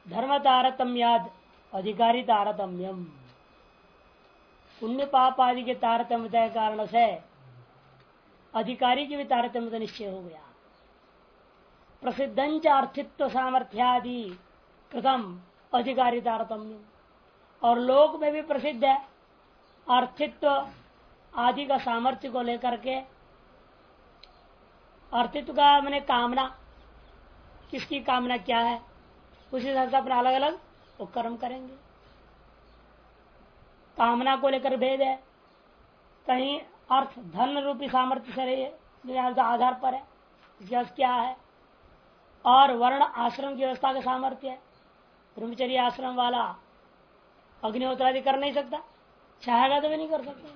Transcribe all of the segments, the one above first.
धर्म तारतम्याद अधिकारी तारतम्यम। पुण्य पाप आदि के तारतम्य के कारण से अधिकारी की भी तारतम्य निश्चय हो गया। प्रसिद्धंच अर्थित्व सामर्थ्यादि प्रथम अधिकारी तारतम्य, और लोक में भी प्रसिद्ध है अर्थित्व आदि का सामर्थ्य को लेकर के। अर्थित्व का मैंने कामना, किसकी कामना क्या है, उसी हिसाब से अपने अलग अलग वो कर्म करेंगे। कामना को लेकर भेद है, कहीं अर्थ धन रूपी सामर्थ्य से आधार पर है, इसका क्या है। और वर्ण आश्रम की व्यवस्था का सामर्थ्य है। ब्रह्मचर्य आश्रम वाला अग्निहोत्र आदि कर नहीं सकता, चाहेगा तो भी नहीं कर सकता।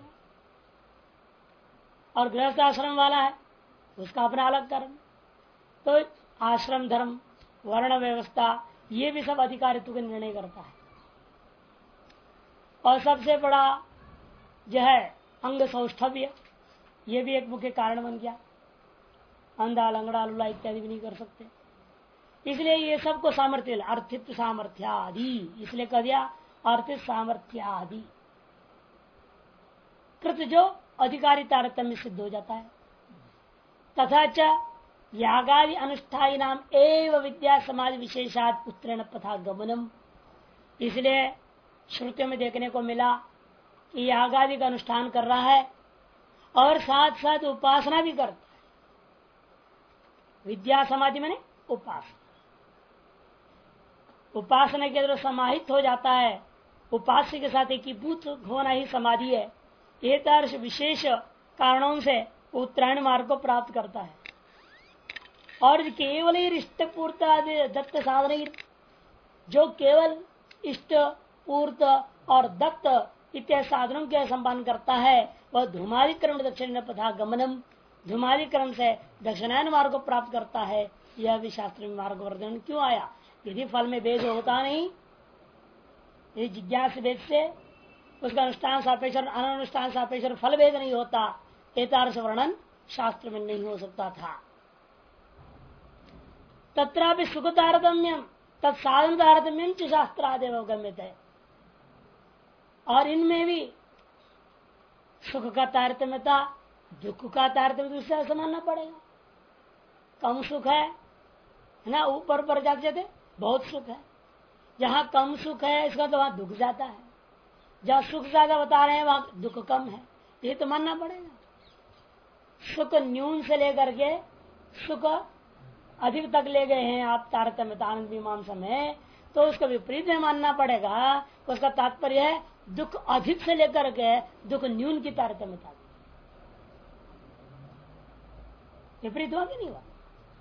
और गृहस्थ आश्रम वाला है, उसका अपना अलग कर्म। तो आश्रम धर्म वर्ण व्यवस्था ये भी सब अधिकारित्व का निर्णय करता है। और सबसे बड़ा जो है अंग सौष्ठव्य, ये भी एक मुख्य कारण बन गया। अंधा लंगड़ा लूला इत्यादि भी नहीं कर सकते, इसलिए ये सबको सामर्थ्य अर्थित्व सामर्थ्य आदि, इसलिए कह दिया अर्थित सामर्थ्य आदि कृत जो अधिकारी तारतम्य सिद्ध हो जाता है। तथा च यागादि अनुष्ठाई नाम एव विद्या समाज विशेषात उत्तरण पथा गमनम। इसलिए श्रुतियों में देखने को मिला कि यागादि का अनुष्ठान कर रहा है और साथ साथ उपासना भी करता है। विद्या समाधि मैंने उपासना, उपासना के अंदर समाहित हो जाता है। उपास्य के साथ एकीभूत होना ही समाधि है। एक तरह विशेष कारणों से उत्तरायण मार्ग को प्राप्त करता है। और केवल ही इष्ट पूर्त दत्त साधन, जो केवल इष्ट पूर्त और दत्त इत्यादि साधनों के संपादन करता है, वह धूमादिक्रम दक्षिण पथा गमनम, धूमादिक्रम से दक्षिणायन मार्ग को प्राप्त करता है। यह भी शास्त्र में मार्ग वर्धन क्यों आया? यदि फल में भेद होता नहीं, यदि जिज्ञास भेद से उसका अनुष्ठान सापेक्ष और अनुष्ठान सापेक्ष फल भेद नहीं होता, एतादृश वर्णन शास्त्र में नहीं हो सकता था। तत्रापि सुख तारतम्यम तत्साधन तारतम्यम च शास्त्रादेव गम्यत है। और इनमें भी सुख का तारतम्य था, दुख का तारतम्य दूसरा समझना पड़ेगा। कम सुख है ना, ऊपर पर जाते जाते बहुत सुख है। जहाँ कम सुख है इसका तो वहां दुख जाता है, जहाँ सुख ज्यादा बता रहे हैं वहां दुख कम है, ये तो मानना पड़ेगा। सुख न्यून से लेकर के सुख अधिक तक ले गए हैं आप तारतम्य आनंद मीमांसा में, तो उसका विपरीत में मानना पड़ेगा। उसका तात्पर्य है दुख अधिक से लेकर के दुख न्यून की तारतम्यता। विपरीत हुआ कि नहीं हुआ?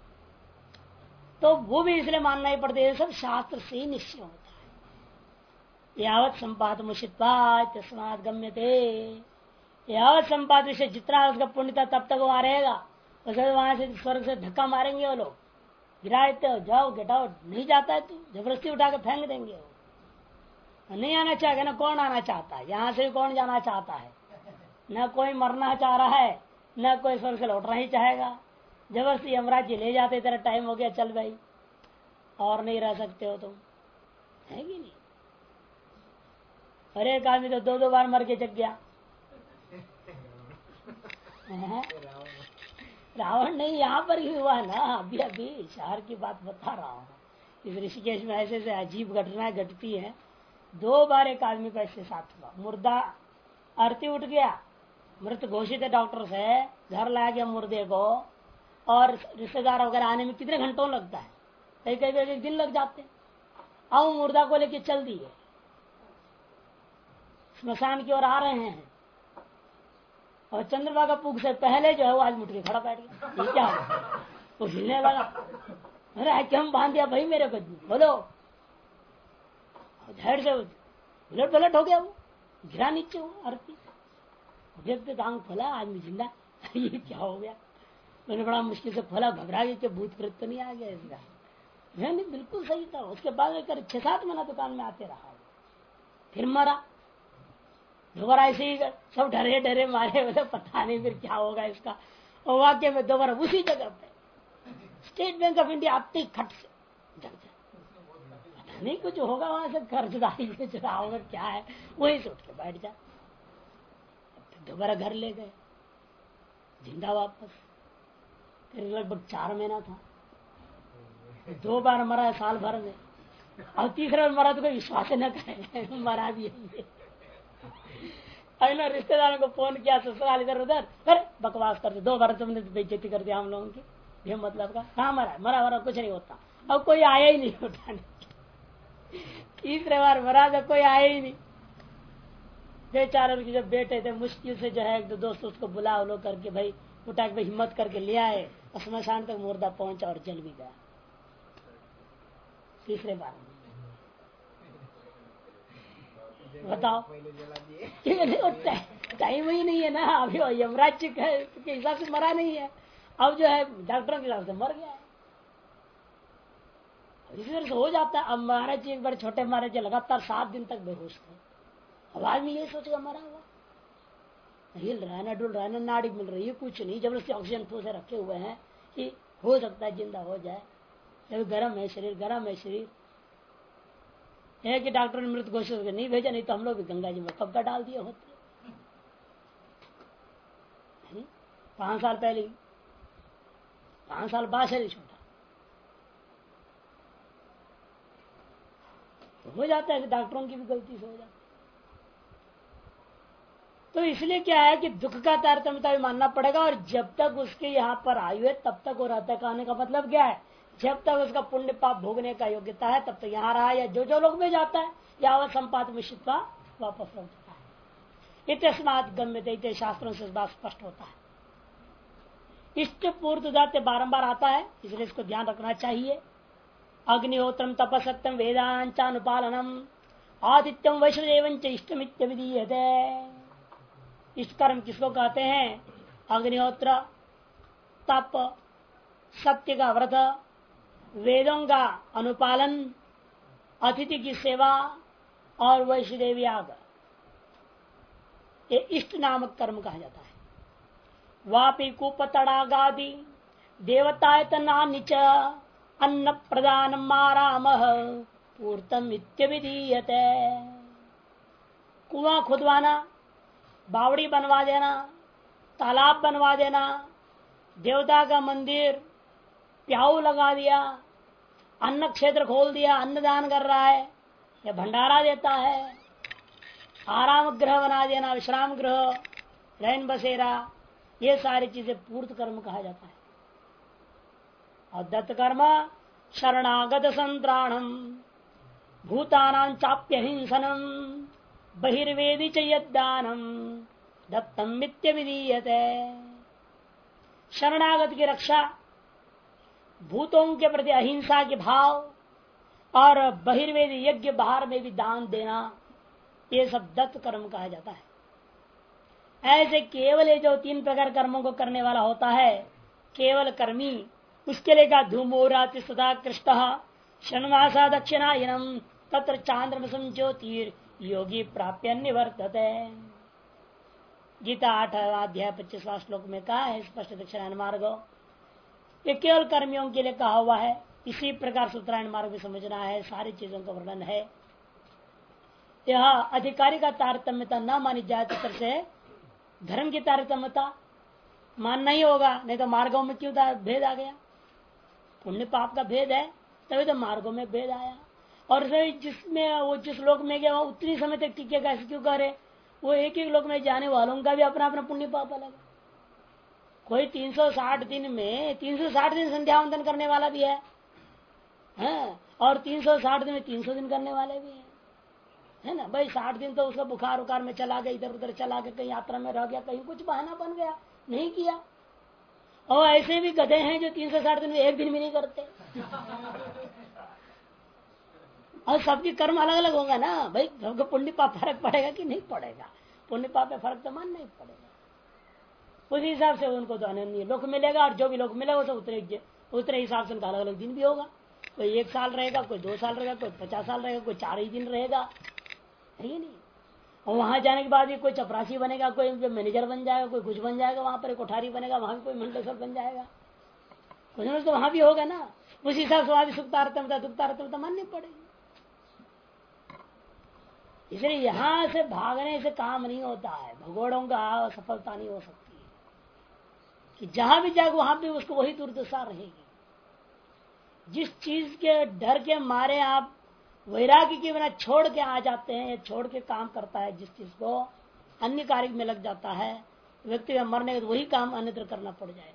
तो वो भी इसलिए मानना ही पड़ता है, सब शास्त्र से ही निश्चय होता है। यावत संपाद मुशित्वात तस्मात् गम्यते, यावत संपाद विषय जितना उसका पुण्य था तब तक वहां रहेगा। उसे वहां से स्वर्ग से धक्का मारेंगे वो लोग, गिराते हो जाओ गेट आउट, नहीं जाता है तो जबरदस्ती उठा के फेंक देंगे। वो नहीं आना चाहेगा ना, कौन आना चाहता है? यहाँ से कौन जाना चाहता है? न कोई मरना चाह रहा है, न कोई स्वर्ग से लौटना ही चाहेगा। जबरदस्ती यमराज जी ले जाते, तेरा टाइम हो गया चल भाई, और नहीं रह सकते हो तुम, है कि नहीं? अरे एक आदमी तो दो दो बार मर के जग गया। रावण नहीं, यहाँ पर ही हुआ ना, अभी अभी शहर की बात बता रहा हूँ। इस ऋषिकेश में ऐसे ऐसे अजीब घटनाएं घटती है। 2 बार एक आदमी का इसके साथ हुआ। मुर्दा आरती उठ गया, मृत घोषित है डॉक्टर से, घर लाया गया मुर्दे को, और रिश्तेदार वगैरह आने में कितने घंटों लगता है, कई कई एक दिन लग जाते। अब मुर्दा को लेके चल दिए, स्मशान की ओर आ रहे हैं, और चंद्रभागा पुग से पहले जो है वो आज मुठ के खड़ा बैठ गया। ये क्या वो हिलने लगा, अरे क्या हम बांध दिया भाई मेरे को, बोलो। धैर्य से उलट पलट हो गया, वो गिरा नीचे, वो आरती देखते आंख खोला, आदमी जिंदा। ये क्या हो गया? मैंने बड़ा मुश्किल से खोला, घबरा गया कि भूत प्रेत तो नहीं आ गया इसका। नहीं, बिल्कुल सही था। उसके बाद 6-7 महीना दुकान में आते रहा, फिर मरा। दोबारा ऐसे ही सब डरे डरे मारे, मतलब पता नहीं फिर क्या होगा इसका। और वाक्य में दोबारा उसी जगह पे स्टेट बैंक ऑफ इंडिया आते ही खट से जग जाए, नहीं कुछ होगा वहां से कर्जदारी में चला होगा क्या है, वहीं से उठ के बैठ जा। दोबारा घर ले गए, जिंदा वापस। फिर लगभग 4 महीना था, 2 बार मरा है साल भर में, और तीसरा बार मरा तो कोई विश्वास न करे मरा भी है। अगले रिश्तेदारों को फोन किया, ससुराल इधर उधर, अरे बकवास करते, 2 बार तुमने बेइज्जती कर दिया हम लोगों की, ये मतलब का। हाँ मरा मरा कुछ नहीं होता। अब कोई आया ही नहीं उठाने। तीसरे बार मरा तो कोई आया ही नहीं। बेचारे उनके जब बेटे थे, मुश्किल से जो है एक दो दोस्त उसको बुला लो करके भाई उठा के हिम्मत करके ले आए, और स्मशान तक मुर्दा पहुंचा और जल भी गया तीसरे बार। बताओ टाइम ही नहीं है ना, अभी यमराज के हिसाब से मरा नहीं है, अब जो है डॉक्टर के हिसाब से मर गया है। इसी तरह से हो जाता है। अब महाराज जी एक बार छोटे महाराज जी लगातार 7 दिन तक बेहोश थे। अब आदमी ये सोचेगा मरा हुआ, हिल रहा है ना डुल रहा है ना नाड़ी मिल रही है, कुछ नहीं, जबरदस्ती ऑक्सीजन से रखे हुए हैं कि हो सकता है जिंदा हो जाए, जब गर्म है शरीर, गर्म है शरीर है कि डॉक्टर ने मृत घोषित करके नहीं भेजा, नहीं तो हम लोग भी गंगा जी में कब का डाल दिए होते। 5 साल पहले, 5 साल बाद शरीर छोटा तो हो जाता है, डॉक्टरों की भी गलती से हो जाता है। तो इसलिए क्या है कि दुख का तारतम्यता भी मानना पड़ेगा, और जब तक उसके यहाँ पर आयु है तब तक वो रहता है। कहने का मतलब क्या है, जब तक उसका पुण्य पाप भोगने का योग्यता है तब तक यहाँ रहा, या जो लोग में जाता है या वह संपात मिश्रित वापस लौट जाता है। इतस्मात् गम्यते, इतने शास्त्रों से इस बात स्पष्ट होता है। इष्ट पूर्त दाते बारंबार आता है, इसलिए इसको ध्यान रखना चाहिए। अग्निहोत्रम तपसत्यम वेदांचानुपालनम आदित्यम वैश्वदेवंच इष्टमित्य विधीयते। इष्ट कर्म किसको कहते हैं? अग्निहोत्र, तप, सत्य का व्रत, वेदों का अनुपालन, अतिथि की सेवा और वैष्णदेव याग, ये इष्ट नामक कर्म कहा जाता है। वापी कूप तड़ागादि देवतायतना निच अन्न प्रदान माराम पूर्तम इत्यविधीयते। कुआं खुदवाना, बावड़ी बनवा देना, तालाब बनवा देना, देवता का मंदिर प्याऊ लगा दिया, अन्न क्षेत्र खोल दिया, अन्नदान कर रहा है या भंडारा देता है, आराम गृह बना देना, विश्राम गृह, रैन बसेरा, ये सारी चीजें पूर्त कर्म कहा जाता है। और दत्त कर्म शरणागत संत्राणम भूतानां चाप्य हिंसनम बहिर्वेदी च यद्दानम दत्तम मित्य विधीयते। शरणागत की रक्षा, भूतों के प्रति अहिंसा के भाव और बहिर्वेद यज्ञ बाहर में भी दान देना, ये सब दत्त कर्म कहा जाता है। ऐसे केवल ये जो 3 प्रकार कर्मों को करने वाला होता है, केवल कर्मी, उसके लिए का धूमोराति सदा कृष्ण शनमासा दक्षिणायनम तत्र चांद्रमसम ज्योतिर योगी प्राप्य निवर्तते। गीता 8 अध्याय 25वां श्लोक में कहा है स्पष्ट दक्षिणायन मार्ग, ये केवल कर्मियों के लिए कहा हुआ है। इसी प्रकार से उत्तरायण मार्ग भी समझना है, सारी चीजों का वर्णन है। यह अधिकारी का तारतम्यता न मानी जाए तो तरह से धर्म की तारतम्यता मानना ही होगा, नहीं तो मार्गों में क्यों भेद आ गया? पुण्य पाप का भेद है तभी तो मार्गों में भेद आया। और जिसमें वो जिस लोक में गया वो उतनी समय तक टिकेगा, ऐसे क्यों करे? वो एक लोक में जाने वालों का भी अपना अपना पुण्य पाप अलग। कोई 360 दिन में 360 दिन संध्या वंदन करने वाला भी है, और 360 दिन में 300 दिन करने वाले भी है ना भाई। 60 दिन तो उसका बुखार उखार में चला गया, इधर उधर चला गया, कहीं यात्रा में रह गया, कहीं कुछ बहाना बन गया, नहीं किया। और ऐसे भी गधे हैं जो 360 दिन में एक दिन भी नहीं करते। और सबके कर्म अलग अलग होगा ना भाई, सबको पुण्य पाप फर्क पड़ेगा कि नहीं पड़ेगा? पुण्य पाप में फर्क तो मानना ही पड़ेगा। उस हिसाब से उनको तो अनन्य लोक मिलेगा, और जो भी लोक मिलेगा तो उतने हिसाब से उनका अलग अलग दिन भी होगा। कोई 1 साल रहेगा, कोई 2 साल रहेगा, कोई 50 साल रहेगा, कोई 4 ही दिन रहेगा, है ही नहीं। और वहां जाने के बाद भी कोई चपरासी बनेगा, कोई मैनेजर बन जाएगा, कोई कुछ बन जाएगा, वहां पर कोठारी बनेगा, वहां भी कोई मंडल बन जाएगा, कुछ ना तो वहां भी होगा ना। उस हिसाब से वहां भी सुख तारतम्यता दुख तारतम्यता माननी पड़ेगी। इसलिए यहां से भागने से काम नहीं होता है, भगोड़ों का सफलता नहीं हो सकती है कि जहां भी जाएगा वहां भी उसको वही दुर्दशा रहेगी। जिस चीज के डर के मारे आप वैराग्य के बिना छोड़ के आ जाते हैं, छोड़ के काम करता है, जिस चीज को अन्य कार्य में लग जाता है, व्यक्ति का मरने के तो वही काम अन्यत्र करना पड़ जाएगा।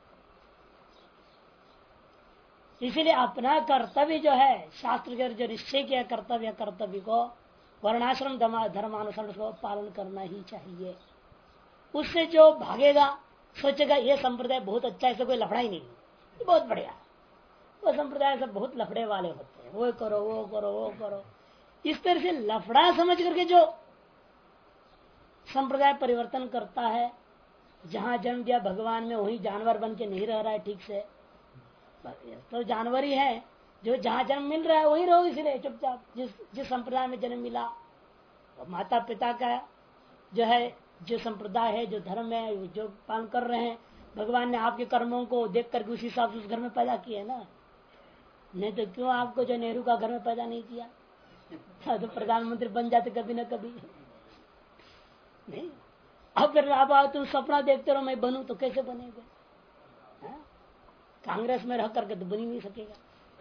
इसीलिए अपना कर्तव्य जो है, शास्त्र के जो निश्चय किया कर्तव्य को वर्णाश्रम धर्मानुसार को पालन करना ही चाहिए। उससे जो भागेगा सोचेगा ये संप्रदाय बहुत अच्छा है, ऐसा कोई लफड़ा ही नहीं, ये बहुत बढ़िया। वो संप्रदाय सब बहुत लफड़े वाले होते हैं, वो करो वो करो वो करो, इस तरह से लफड़ा समझ करके जो संप्रदाय परिवर्तन करता है, जहां जन्म दिया भगवान में वही जानवर बन के नहीं रह रहा है ठीक से, तो जानवर ही है। जो जहां जन्म मिल रहा है वही रहो, इसलिए चुपचाप जिस संप्रदाय में जन्म मिला, तो माता पिता का जो है, जो संप्रदाय है, जो धर्म है, जो पालन कर रहे हैं, भगवान ने आपके कर्मों को देख करके उसी हिसाब से उस घर में पैदा किया ना। नहीं तो क्यों आपको जो नेहरू का घर में पैदा नहीं किया, तो प्रधानमंत्री बन जाते कभी न कभी। नहीं, अब फिर आप तुम सपना देखते रहो मैं बनूं, तो कैसे बनेगा? कांग्रेस में रह करके तो बन ही नहीं सकेगा।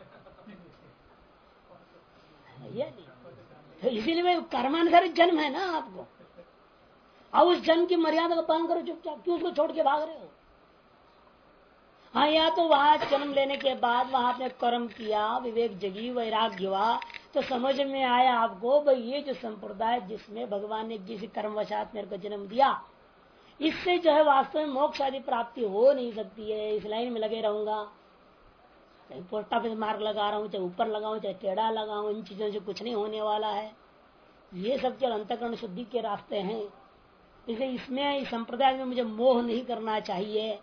ये नहीं, तो इसीलिए मैं कर्मानुसार जन्म है ना आपको, अब उस जन्म की मर्यादा का पालन करो चुपचाप, क्यों उसको छोड़ के भाग रहे हो? हाँ, या तो वहां जन्म लेने के बाद वहां आपने कर्म किया, विवेक जगी, वैराग्य हुआ, तो समझ में आया आपको भाई ये जो संप्रदाय जिसमें भगवान ने किसी कर्मवशात मेरे को जन्म दिया, इससे जो है वास्तव में मोक्ष आदि प्राप्ति हो नहीं सकती है। इस लाइन में लगे रहूंगा, चाहे पोस्ट ऑफिस मार्क लगा रहा हूँ, चाहे ऊपर लगाऊं, चाहे टेढ़ा लगाऊं, इन चीजों से कुछ नहीं होने वाला है। ये सब केवल अंतःकरण शुद्धि के रास्ते हैं। इसलिए इसमें इस संप्रदाय में मुझे मोह नहीं करना चाहिए,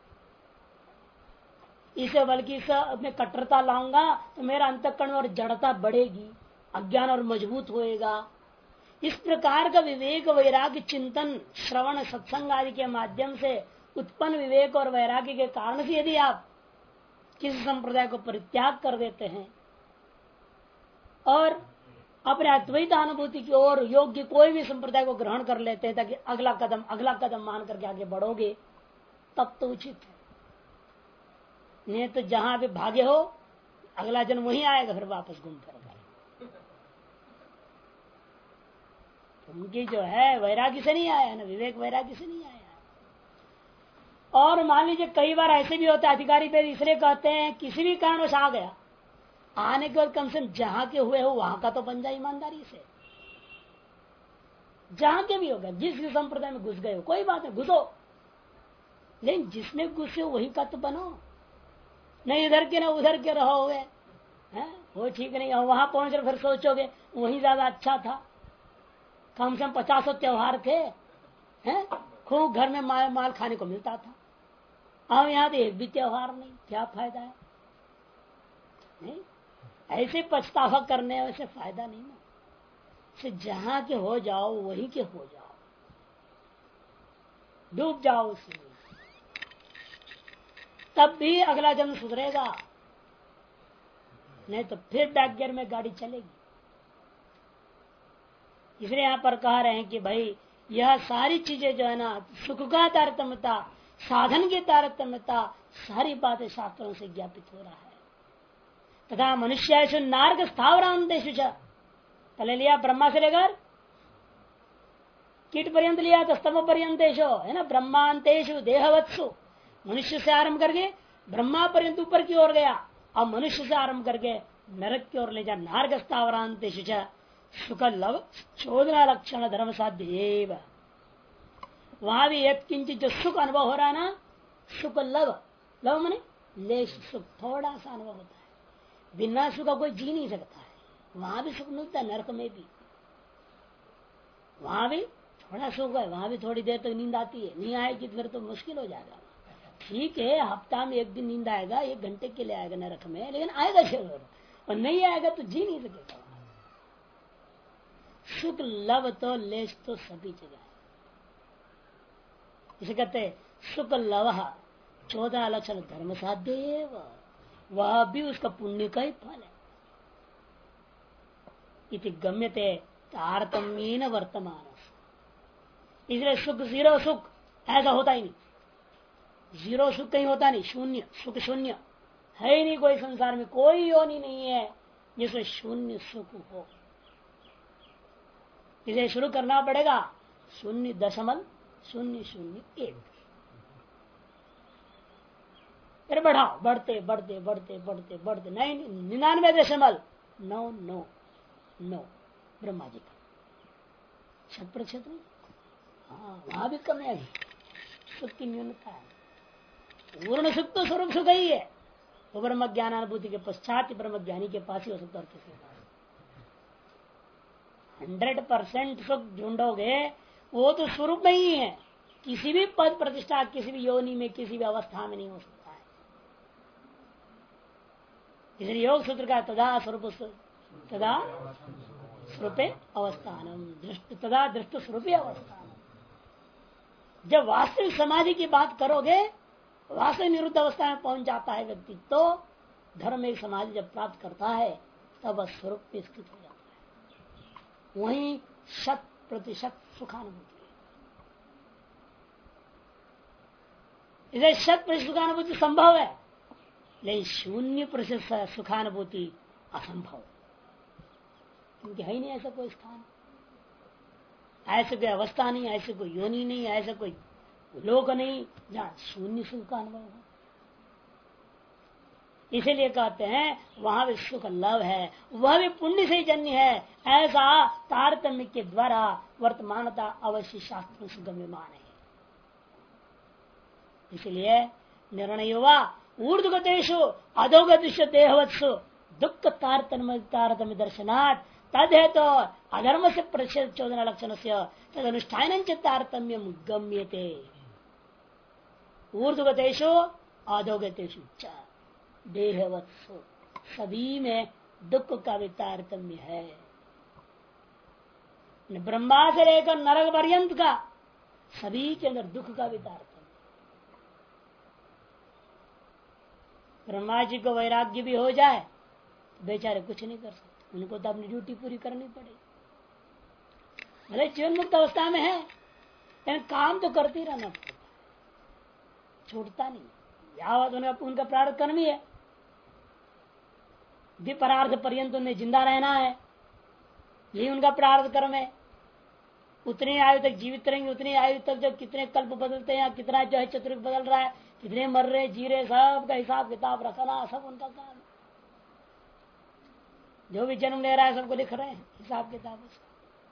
इसे बल्कि मैं कट्टरता लाऊंगा तो मेरा अंतःकरण और जड़ता बढ़ेगी, अज्ञान और मजबूत होएगा। इस प्रकार का विवेक वैराग्य चिंतन श्रवण सत्संग आदि के माध्यम से उत्पन्न विवेक और वैराग्य के कारण से यदि आप किसी संप्रदाय को परित्याग कर देते हैं और अपने अद्वैत अनुभूति की ओर योग्य कोई भी संप्रदाय को ग्रहण कर लेते हैं ताकि अगला कदम मान करके आगे बढ़ोगे, तब तो उचित है। नहीं तो जहां भी भागे हो अगला जन्म वही आएगा, फिर वापस घूम फिर कर। उनकी जो है वैराग्य से नहीं आया ना, विवेक वैराग्य से नहीं आया। और मान लीजिए कई बार ऐसे भी होता है, अधिकारी पे इसलिए कहते हैं किसी भी कारणवश आ गया, आने के बाद कम से कम जहां के हुए हो वहां का तो बन जाए ईमानदारी से। जहां के भी हो गए, जिस संप्रदाय में घुस गए हो कोई बात नहीं, घुसो, लेकिन जिसमें घुसे हो वही का तो बनो, नहीं इधर के ना उधर के रहोगे, वो ठीक नहीं। और वहां पहुंच फिर सोचोगे वही ज्यादा अच्छा था, कम से कम 50 त्योहार थे, हैं खूब घर में माल खाने को मिलता था, अब यहाँ तो एक भी त्योहार नहीं, क्या फायदा है? नहीं, ऐसे पछतावा करने वैसे फायदा नहीं ना। से जहां के हो जाओ वही के हो जाओ, डूब जाओ उसमें, तब भी अगला जन्म सुधरेगा, नहीं तो फिर बैक गियर में गाड़ी चलेगी। इसलिए यहां पर कह रहे हैं कि भाई यह सारी चीजें जो है ना, सुख का तारतम्यता, साधन की तारतम्यता, सारी बातें शास्त्रों से ज्ञापित हो रहा है। तथा मनुष्य नार्ग स्थावरांतेषु, पहले लिया ब्रह्मा से लेकर कीट पर्यंत लिया तो स्तंभ पर्यंतेषु है ना, ब्रह्मांतेषु देहवत्सु, मनुष्य से आरंभ करके ब्रह्मा पर्यंत ऊपर की ओर गया, अब मनुष्य से आरंभ करके नरक की ओर ले जा। नार्ग स्थावरांतेषु सुख लव चोदना लक्षण धर्म साध्य, वहां भी एक किंचित जो सुख अनुभव हो रहा है ना, सुख लव, लव माने लेश सुख, थोड़ा सा अनुभव होता है। बिना सुख का कोई जी नहीं सकता है, वहां भी सुख मिलता है, नरक में भी वहां भी थोड़ा सुख है, वहां भी थोड़ी देर तक नींद आती है, नहीं आएगी फिर तो मुश्किल हो जाएगा। ठीक है, हफ्ता में एक दिन नींद आएगा, 1 घंटे के लिए आएगा नरक में, लेकिन आएगा जरूर, और नहीं आएगा तो जी नहीं सकेगा। सुख लव तो लेश तो सभी जगह है। इसे कहते सुख लव 14 लक्षण धर्म साध्य, वह भी उसका पुण्य का ही फल है। इति गम्यते तारतम्येन वर्तमान, इसलिए सुख जीरो सुख ऐसा होता ही नहीं। जीरो सुख कहीं होता नहीं, शून्य सुख शून्य है ही नहीं। कोई संसार में कोई योनि नहीं है जिसमें शून्य सुख हो। इसे शुरू करना पड़ेगा 0.001, फिर बढ़ाओ, बढ़ते बढ़ते बढ़ते बढ़ते बढ़ते 99.999 ब्रह्मा जी का 100% नहीं। हाँ, वहां भी कम है, सुख की न्यूनता है। पूर्ण सुख तो स्वरूप सुख ही है, तो ब्रह्म ज्ञान अनुभूति के पश्चात ब्रह्म ज्ञानी के पास ही हो सकता है। किसी 100% सुख ढूंढोगे वो तो स्वरूप में ही है, किसी भी पद प्रतिष्ठा, किसी भी योनि में, किसी भी अवस्था में नहीं हो सकता है। इसलिए योग सूत्र का तदा स्वरूप तदा स्वरूपे अवस्थानम दृष्ट तदा दृष्ट स्वरूपे अवस्थान। जब वास्तविक समाधि की बात करोगे, वास्तविक निरुद्ध अवस्था में पहुंच जाता है व्यक्ति, तो धर्म एक समाधि जब प्राप्त करता है तब वह स्वरूप में स्थित हो जाता है। वहीं 100% सुखानुभूति है। इसे 100% सुखानुभूति संभव है, लेकिन 0% सुखानुभूति असंभव, क्योंकि है ही नहीं ऐसा कोई स्थान, ऐसे कोई अवस्था नहीं, ऐसे कोई योनि नहीं, ऐसा कोई लोक नहीं जहां शून्य सुख का अनुभव हो। इसीलिए कहते हैं वहां भी सुख लव है, वह भी पुण्य से ही जन्य है, ऐसा तारतम्य के द्वारा वर्तमानता अवश्य शास्त्र से गम्यमान है। इसलिए निर्णय हुआ ऊर्ध्वगतेषु अधोगतिषु देहवत्सु दुख तारतम्य दर्शनात् तद है तो अधर्म से प्रतिषेध चोदना लक्षण से तद अनुष्ठान तारतम्यम गम्यते। ऊर्ध्वगतेषु अधोगतेषु च देहवत्सु, सभी में दुख का भी तारतम्य है। ब्रह्मा से लेकर नरक पर्यंत का सभी के अंदर दुख का भी तारतम्य। ब्रह्मा जी को वैराग्य भी हो जाए तो बेचारे कुछ नहीं कर सकते, उनको तो अपनी ड्यूटी पूरी करनी पड़ेगी। भले जीवन मुक्त अवस्था में है लेकिन काम तो करते रहना पड़ता है, छूटता नहीं। यावत उनका प्रारब्ध कर्म ही है, विपरार्थ पर्यंत उन्हें जिंदा रहना है, यही उनका प्रारब्ध कर्म है। उतनी आयु तक जीवित रहेंगे, उतनी आयु तक जब कितने कल्प बदलते हैं, कितना जो है चतुर्युग बदल रहा है, कितने मर रहे जी रहे, सब का हिसाब किताब रखना सब उनका काम है। जो भी जन्म ले रहा है सबको लिख रहे हैं हिसाब किताब उसका।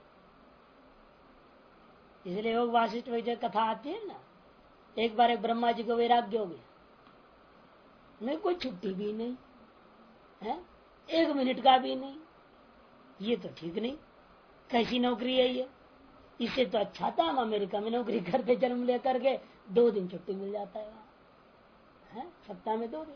इसलिए योग वासिष्ठ वैद्य कथा आती है ना, एक बार एक ब्रह्मा जी को वैराग्य हो गया, नहीं कोई छुट्टी भी नहीं है, 1 मिनट का भी नहीं, ये तो ठीक नहीं, कैसी नौकरी है ये, इससे तो अच्छा था हम अमेरिका में नौकरी करते, जन्म लेकर के 2 दिन छुट्टी मिल जाता है वहां, सप्ताह में 2 दिन,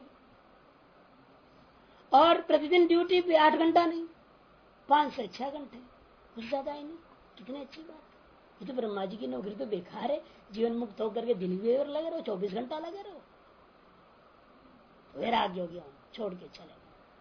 और प्रतिदिन ड्यूटी पे 8 घंटा नहीं, 5 से 6 घंटे, कुछ ज्यादा ही नहीं। कितनी अच्छी बात है। ये तो ब्रह्मा जी की नौकरी तो बेकार है, जीवन मुक्त होकर के दिन भी लगे रहो, 24 घंटा लगे रहो। वैराग्य हो गया, छोड़ के चले,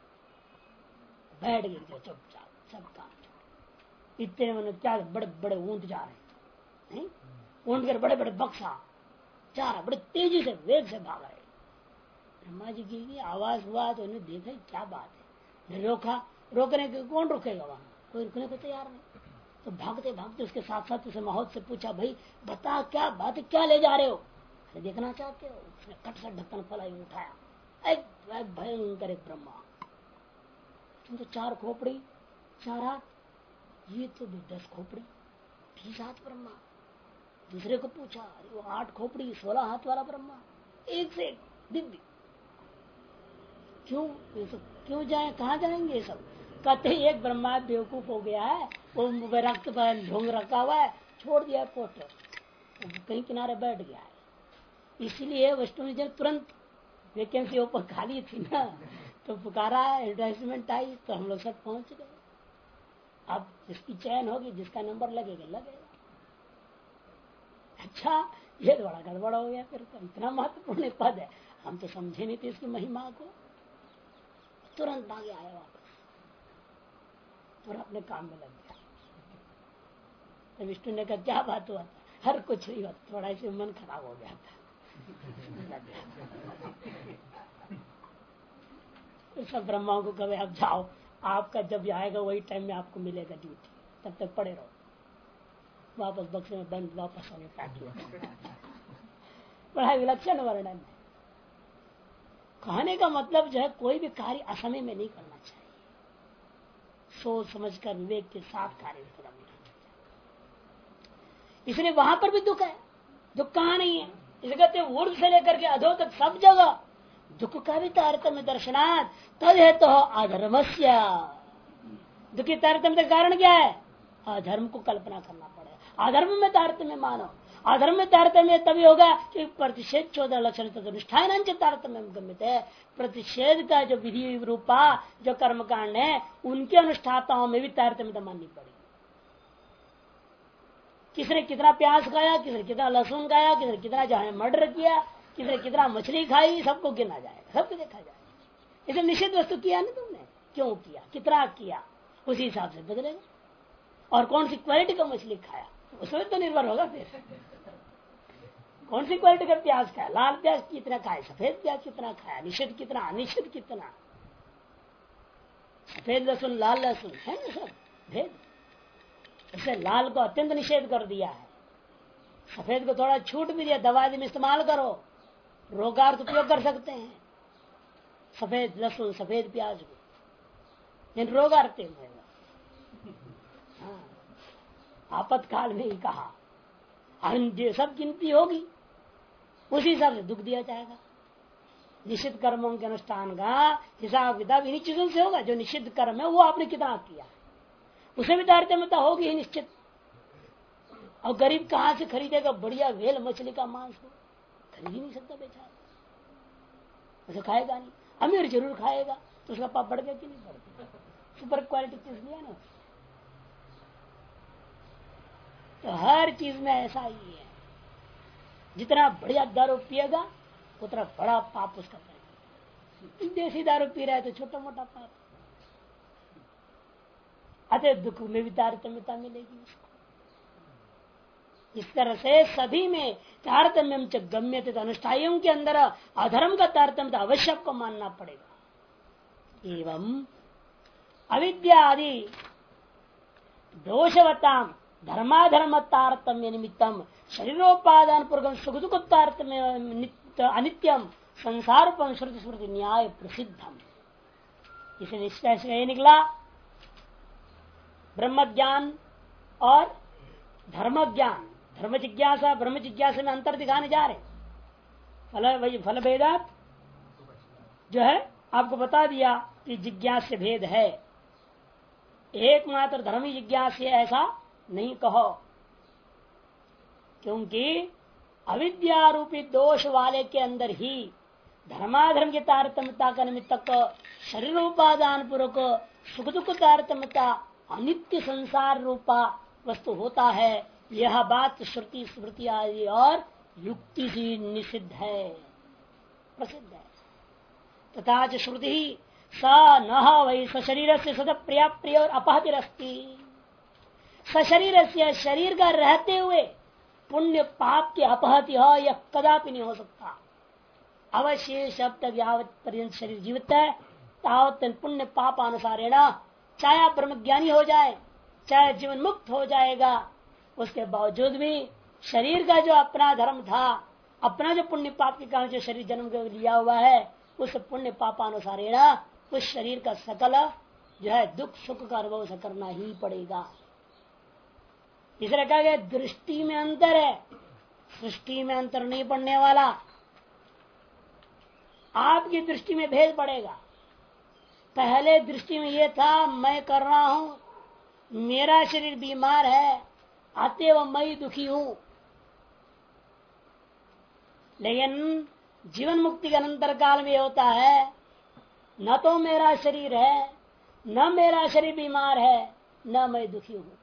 बैठ गए चुपचाप, सब काम छोड़। इतने मन क्या बड़े बड़े ऊंट जा रहे हैं, ऊंट कर बड़े बड़े बक्सा जा रहा, बड़े तेजी से वेग से भाग रहे। ब्रह्मा जी की आवाज हुआ तो उन्हें देखा क्या बात है, रोका, रोकने के कौन रोकेगा, वहां कोई रुकने को तैयार नहीं। तो भागते भागते उसके साथ साथ उसे माहौल से पूछा, भाई बता क्या बात है, क्या ले जा रहे हो, अरे देखना चाहते हो। उसने कट सा ढक्कन फलाई उठाया, भयंकर एक ब्रह्मा, तुम तो 4 खोपड़ी 4 हाथ, ये तो 10 खोपड़ी 30 हाथ ब्रह्मा। दूसरे को पूछा, अरे वो 8 खोपड़ी 16 हाथ वाला ब्रह्मा, एक से एक दिव्य। क्यों ये सब क्यों जाए, कहाँ जाएंगे ये सब। कहते एक ब्रह्मा बेवकूफ हो गया है, वो रक्त पर ढोंग रखा हुआ है, छोड़ दिया पोस्टर, कहीं किनारे बैठ गया है। इसलिए वैष्णव जी तुरंत वैकेंसी ऊपर खाली थी ना, तो पुकारा, एडवर्टाइजमेंट आई, तो हम लोग सब पहुंच गए। अब जिसकी चयन होगी, जिसका नंबर लगेगा लगेगा। अच्छा, ये तो बड़ा गड़बड़ हो गया, फिर तो इतना महत्वपूर्ण पद है, हम तो समझे नहीं थे इसकी महिमा को। तुरंत भागे आया वापस और अपने काम में लग गया। तो विष्णु ने कहा क्या बात हुआ था? हर कुछ नहीं हुआ, थोड़ा सा मन खराब हो गया था। सब ब्रह्माओं को कहे आप जाओ, आपका जब आएगा वही टाइम में आपको मिलेगा ड्यूटी, तब तक पड़े रहो। वापस बक्से में बंद, वापस आगे पैक। बड़ा विलक्षण वर्णन है। कहने का मतलब जो है कोई भी कार्य असमय में नहीं करना चाहिए, सोच समझकर विवेक के साथ कार्य करना चाहिए। इसलिए वहां पर भी दुख है, दुख कहां नहीं है? इसे कहते हैं ऊर्ध्व से लेकर के अधो तक सब जगह दुख का भी तारतम्य दर्शनात् तद है तो अधर्मस्य। दुख की तारतम्य का कारण क्या है? अधर्म को कल्पना करना पड़ेगा। अधर्म में तारतम्य मानो, अधर्म में तारतम्य तभी होगा कि प्रतिषेध 14 लक्षण अनुष्ठान तारतम्य गम्यते है। प्रतिषेध का जो विधि रूपा जो कर्मकांड है उनके अनुष्ठाताओं में भी तारतम्यता माननी पड़ेगी। किसने कितना प्याज खाया, किसने कितना लहसुन खाया, किसने कितना जो है मर्डर किया, किसने कितना मछली खाई, सबको गिना जाएगा, सबको देखा जाएगा। इसे निषिद्ध वस्तु किया ना तुमने, क्यों किया, कितना किया, उसी हिसाब से बदलेगा। और कौन सी क्वालिटी का मछली खाया उसमें तो निर्भर होगा। फिर कौन सी क्वालिटी का प्याज खाया, लाल प्याज कितना खाया, सफेद प्याज कितना खाया, निषिद्ध कितना, अनिषिद्ध कितना। सफेद लहसुन लाल लहसुन है ना सब भेद। इसे लाल को अत्यंत निषेध कर दिया है, सफेद को थोड़ा छूट भी दिया, दवा में इस्तेमाल करो, रोगार्थ उपयोग कर सकते हैं सफेद लहसुन सफेद प्याज को, इन रोगार्थ में आपातकाल में ही कहा सब गिनती होगी, उसी हिसाब से दुख दिया जाएगा। निषिद्ध कर्मों के अनुष्ठान का हिसाब किताब इन्हीं चीजों से होगा। जो निषिद्ध कर्म है वो आपने कितना किया, उसे भी तारतम्यता होगी ही निश्चित। और गरीब कहां से खरीदेगा बढ़िया वेल मछली का मांस को? खरीद ही नहीं सकता बेचारा, उसे खाएगा नहीं। अमीर जरूर खाएगा तो उसका पाप बढ़ गया कि नहीं बढ़ गया? सुपर क्वालिटी चीज लिया ना। तो हर चीज में ऐसा ही है, जितना बढ़िया दारू पिएगा उतना बड़ा पाप उसका करेगा। देसी दारू पी रहा है तो छोटा मोटा पाप, अतः दुख में भी तारतम्यता मिलेगी उसको। इस तरह से सभी में तारतम्यम च गम्यते, अनुष्ठाइयों के अंदर अधर्म का तारतम्य अवश्य आपको मानना पड़ेगा। एवं अविद्या आदि दोषवताम धर्माधर्म तारतम्य निमित्तम शरीरोपादान पूर्वक सुख दुख तारतम्य अनित्यम संसार श्रुति स्मृति न्याय प्रसिद्धम। इसे निश्चय से यही निकला ब्रह्म ज्ञान और धर्म ज्ञान, धर्म जिज्ञासा ब्रह्म जिज्ञासा में अंतर दिखाने जा रहे। फल भेदात जो है आपको बता दिया कि जिज्ञास से भेद है, एकमात्र धर्म जिज्ञास ऐसा नहीं कहो, क्योंकि अविद्यारूपी दोष वाले के अंदर ही धर्माधर्म की तारतम्यता का निमित्त शरीर उपादान पूर्वक सुख दुख तारतम्यता अनित्य संसार रूपा वस्तु होता है। यह बात श्रुति स्मृति आदि और युक्ति से निषिद्ध है, प्रसिद्ध है। तथा च श्रुति स न वही सशरीर से सद प्रिया प्रिय और अपहतिरस्ती। सशरीर से शरीर का रहते हुए पुण्य पाप की अपहति हो यह कदापि नहीं हो सकता। अवश्य शब्द यावत पर्यंत शरीर जीवित है तावत पुण्य पाप अनुसारेण चाहे आप ब्रह्मज्ञानी हो जाए चाहे जीवन मुक्त हो जाएगा, उसके बावजूद भी शरीर का जो अपना धर्म था, अपना जो पुण्य पाप के कारण जो शरीर जन्म लिया हुआ है, उस पुण्य पापानुसारेण उस शरीर का सकल जो है दुख सुख का अनुभव से करना ही पड़ेगा। इसलिए कहा गया दृष्टि में अंतर है, सृष्टि में अंतर नहीं पड़ने वाला। आपकी दृष्टि में भेद पड़ेगा। पहले दृष्टि में ये था मैं कर रहा हूं, मेरा शरीर बीमार है, अतएव मैं दुखी हूं। लेकिन जीवन मुक्ति के अनंतर काल में होता है न तो मेरा शरीर है, न मेरा शरीर बीमार है, न मैं दुखी हूं,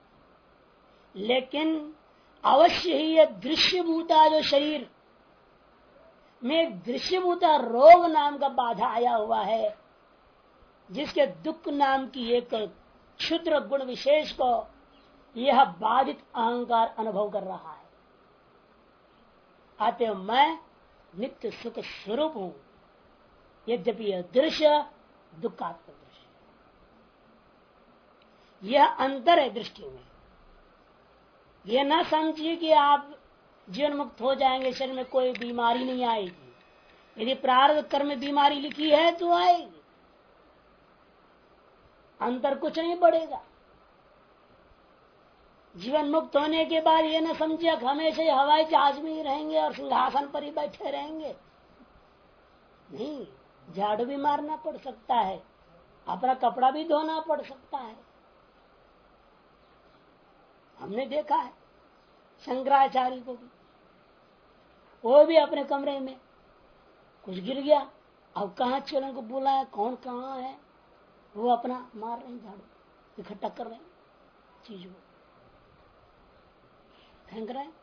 लेकिन अवश्य ही यह दृश्यभूता जो शरीर में दृश्यभूता रोग नाम का बाधा आया हुआ है, जिसके दुख नाम की एक क्षुद्र गुण विशेष को यह बाधित अहंकार अनुभव कर रहा है। अतः मैं नित्य सुख स्वरूप हूं, यद्यपि यह दृश्य दुखात्मक दृश्य, यह अंतर है दृष्टि में। यह ना समझिए कि आप जीवन मुक्त हो जाएंगे, शरीर में कोई बीमारी नहीं आएगी। यदि प्रारब्ध कर्म में बीमारी लिखी है तो आएगी, अंतर कुछ नहीं बढ़ेगा। जीवन मुक्त होने के बाद ये न समझिए हमेशा हवाई जहाज में ही रहेंगे और सिंहासन पर ही बैठे रहेंगे। नहीं, झाड़ू भी मारना पड़ सकता है, अपना कपड़ा भी धोना पड़ सकता है। हमने देखा है शंकराचार्य को भी, वो भी अपने कमरे में कुछ गिर गया, अब कहाँ चलन को बुलाया, कौन कहाँ है, वो अपना मार रहे हैं, झाड़ू इकट्ठा कर रहे हैं, चीज को फेंक रहे हैं।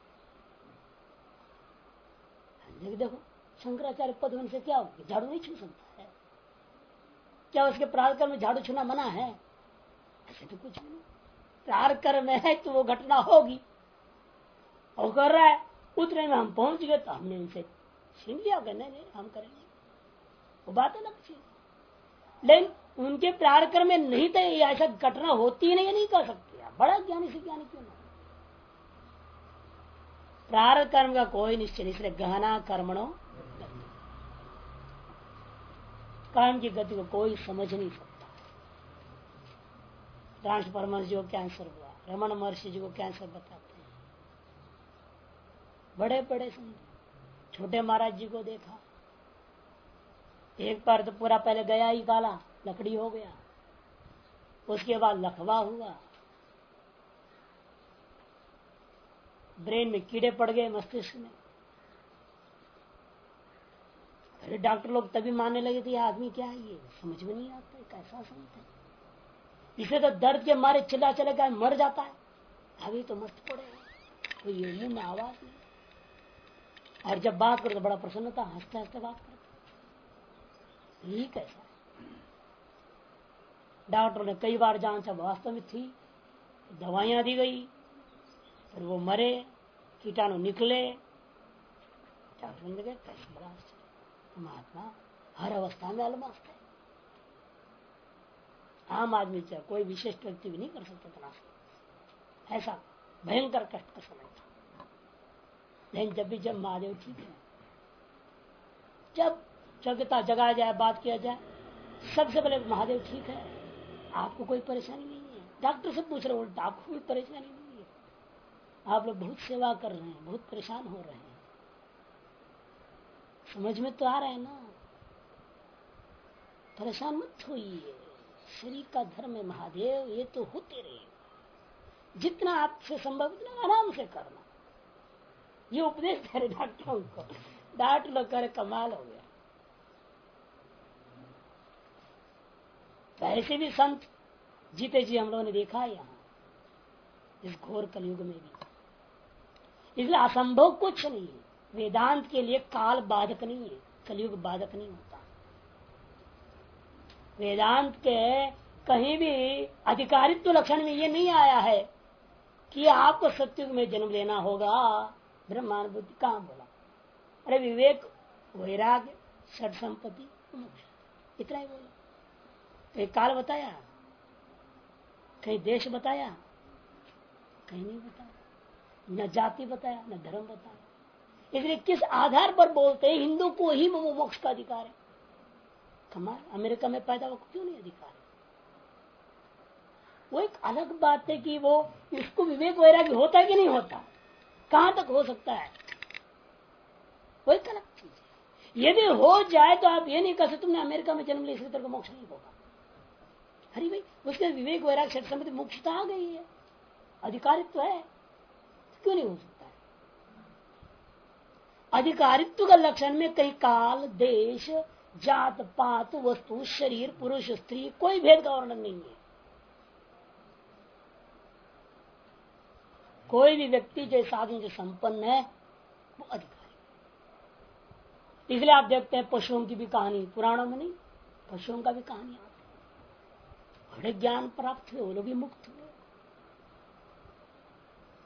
देखो शंकराचार्य पद होने से क्या हो, झाड़ू नहीं छू सकता है क्या? उसके प्रारब्ध कर्म में झाड़ू छूना मना है? ऐसे तो कुछ नहीं, प्रारब्ध कर्म में है तो वो घटना होगी। वो कर रहा है, उतने में हम पहुंच गए तो हमने उनसे छीन लिया, नहीं हम करेंगे, वो बात अलग चीज। लेकिन उनके प्रारब्ध कर्म में नहीं तो ऐसा घटना होती नहीं कर सकती। बड़ा ज्ञानी से ज्ञानी क्यों ना, प्रारब्ध कर्म का कोई निश्चय नहीं, इसलिए गहना कर्मणों कर्म की गति को कोई समझ नहीं सकता। राष्ट्र परमहंस जी को कैंसर हुआ, रमन महर्षि जी को कैंसर बताते हैं, बड़े बड़े संत। छोटे महाराज जी को देखा, एक बार तो पूरा पहले गया ही काला लकड़ी हो गया, उसके बाद लकवा हुआ, ब्रेन में कीड़े पड़ गए, मस्तिष्क में। अरे डॉक्टर लोग तभी मानने लगे थे ये आदमी क्या है, ये समझ में नहीं आता, कैसा संत है, इसे तो दर्द के मारे चिल्ला चलेगा मर जाता है, अभी तो मस्त पड़ेगा, तो ये मुंह में आवाज नहीं। और जब बात करो तो बड़ा प्रसन्नता, हंसते हंसते बात करते। यही कैसा है? डॉक्टर ने कई बार जांचा, वास्तव में थी, दवाइयां दी गई, फिर वो मरे, कीटाणु निकले। डॉक्टर ने कहा कैसे बड़ा आश्चर्य, महात्मा हर अवस्था में अलमस्त है, आम आदमी चाहे कोई विशिष्ट व्यक्ति भी नहीं कर सकता इतना, ऐसा भयंकर कष्ट का समय था। लेकिन जब महादेव ठीक है, जब जगता जगाया जाए, बात किया जाए, सबसे पहले महादेव ठीक है, आपको कोई परेशानी नहीं है। डॉक्टर से पूछ रहे उल्टा, आपको कोई परेशानी नहीं है, आप लोग बहुत सेवा कर रहे हैं, बहुत परेशान हो रहे हैं, समझ में तो आ रहा है ना, परेशान मत होइए, शरीर का धर्म है महादेव, ये तो होते रहे, जितना आपसे संभव उतना आराम से करना। ये उपदेश करे डॉक्टरों को, डॉक्टर लोग करे कमाल हो गया। तो ऐसे भी संत जीते जी हम लोगों ने देखा है यहाँ इस घोर कलयुग में भी। इसलिए असंभव कुछ नहीं है, वेदांत के लिए काल बाधक नहीं है, कलयुग बाधक नहीं होता। वेदांत के कहीं भी अधिकारित्व लक्षण में ये नहीं आया है कि आपको सत्युग में जन्म लेना होगा, ब्रह्मांड बुद्धि कहां बोला? अरे विवेक, वैराग्य, षट संपत्ति, मोक्ष, इतना ही बोला। कहीं काल बताया, कहीं देश बताया, कहीं नहीं बताया, न जाति बताया, न धर्म बताया। इसलिए किस आधार पर बोलते हैं हिंदू को ही मोक्ष का अधिकार है? कमाल, अमेरिका में पैदा हुआ क्यों नहीं अधिकार है? वो एक अलग बात है कि वो इसको विवेक वैराग्य होता है कि नहीं होता, कहां तक हो सकता है, वो एक अलग चीज है। यदि हो जाए तो आप ये नहीं कह सकते तुमने अमेरिका में जन्म लिया इसलिए तेरे को मोक्ष नहीं होगा। अरे भाई, उसके विवेक वैराग्य षट संपत्ति मोक्षता आ गई है, अधिकारित्व है, क्यों नहीं हो सकता है? अधिकारित्व का लक्षण में कहीं काल, देश, जात पात, वस्तु, शरीर, पुरुष, स्त्री, कोई भेद का वर्णन नहीं है। कोई भी व्यक्ति जो साधन से संपन्न है वो अधिकारी। इसलिए आप देखते हैं पशुओं की भी कहानी पुराणों में नहीं, पशुओं का भी कहानी आती है, बड़े ज्ञान प्राप्त हुए, वो लोग भी मुक्त हुए।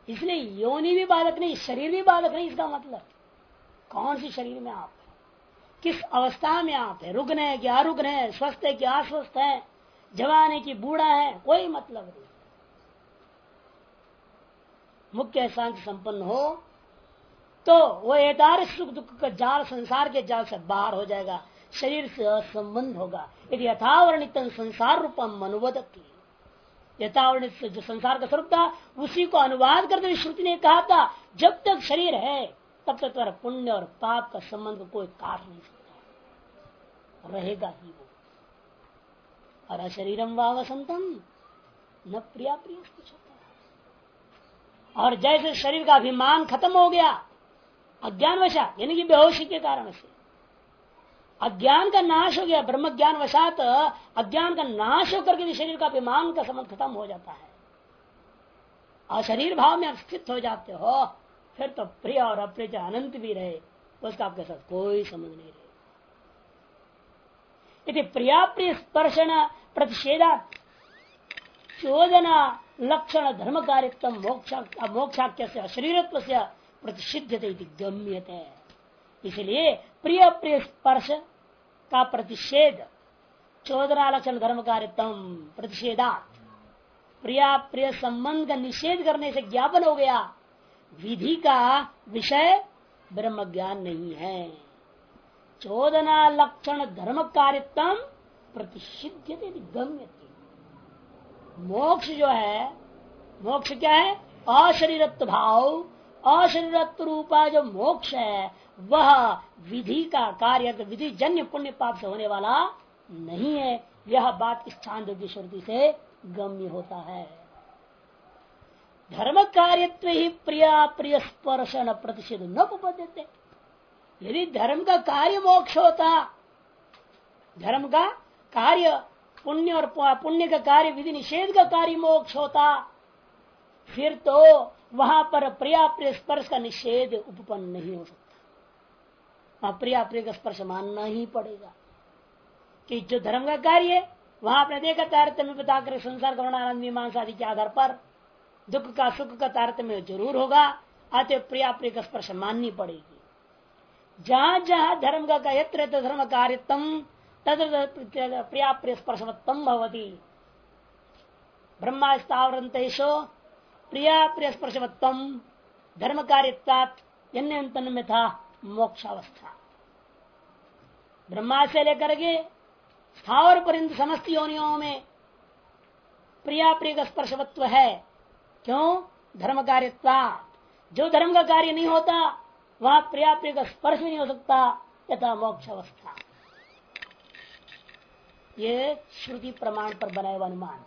इसलिए योनि भी बाधक नहीं, शरीर भी बाधक नहीं। इसका मतलब कौन सी शरीर में आप है, किस अवस्था में आप है, रुग्ण है क्या अरुग्ण है, स्वस्थ है क्या अस्वस्थ है, जवान है कि बूढ़ा है, कोई मतलब नहीं। मुख्य शांति संपन्न हो तो वो एतार सुख दुख का जाल, संसार के जाल से बाहर हो जाएगा, शरीर से असंबंध होगा। यदि यथावर्णित संसार रूपम अनुवदती, यथावर्णित जो संसार का स्वरूप था उसी को अनुवाद करते हुए श्रुति ने कहा था जब तक शरीर है तब तक तुम्हारा पुण्य और पाप का संबंध को कोई काट नहीं सकता, रहेगा ही वो। और अशरीरम व वसंतम न प्रिया प्रिय कुछ होता है। और जैसे शरीर का अभिमान खत्म हो गया अज्ञानवशात, यानी कि बेहोशी के कारण से अज्ञान का नाश हो गया, ब्रह्म ज्ञान वशात अज्ञान का नाश होकर के शरीर का अभिमान का संबंध खत्म हो जाता है और शरीर भाव में आप स्थित हो जाते हो, फिर तो प्रिय और अप्रिय अनंत भी रहे उसका आपके साथ कोई संबंध नहीं रहे। यदि प्रिया प्रिय स्पर्शन प्रतिषेधा चोदना लक्षण धर्म कार्यत्व मोक्षाख्य से अशरीरत्व से प्रतिषिध्यते गम्यते। इसलिए प्रिय प्रिय स्पर्श का प्रतिषेध चोदना लक्षण धर्म कार्यत्व प्रतिषेधा, प्रिया प्रिय संबंध का निषेध करने से ज्ञापन हो गया विधि का विषय ब्रह्म ज्ञान नहीं है। चोदना लक्षण धर्म कार्यत्व प्रतिषिध्यते गम्यते। मोक्ष जो है, मोक्ष क्या है, अशरीरत्व भाव, अशरीरत्व रूपा जो मोक्ष है वह विधि का कार्य, विधि जन्य पुण्य पाप से होने वाला नहीं है। यह बात इस छांदोग्य श्रुति से गम्य होता है। धर्म कार्यत्व ही प्रिया प्रिय स्पर्श न प्रतिषेध न उपपद्यते। यदि धर्म का कार्य मोक्ष होता, धर्म का कार्य पुण्य और पुण्य का कार्य विधि निषेध का कार्य मोक्ष होता, फिर तो वहां पर प्रिया प्रिय स्पर्श का निषेध उपपन्न नहीं हो सकता। वहां प्रिया प्रिय का स्पर्श मानना ही पड़ेगा कि जो धर्म का कार्य है वहां आपने देखा तारतम्य बताकर संसार का वर्णन मीमांसा आदि के आधार पर दुख का सुख का तारतम्य जरूर होगा, अतः प्रिया प्रिय का स्पर्श माननी पड़ेगी। जहां जहां धर्म का यत्र धर्म कार्यत्म तत्र प्रिया प्रिय स्पर्शवत्तम भवति। ब्रह्मा स्थावरंतेषु प्रिया प्रिय स्पर्शवत्तम धर्म कार्यत्वात् यन्यंतन में था मोक्षावस्था। ब्रह्मा से लेकर के स्थावर पर्यंत समस्त योनियों में प्रिया प्रिय का स्पर्शवत्व है। क्यों? धर्म कार्यत्वात्। जो धर्म का कार्य नहीं होता वहां प्रिया प्रिय का स्पर्श भी नहीं हो सकता, यथा मोक्ष अवस्था। ये श्रुति प्रमाण पर बनाए हुआ अनुमान।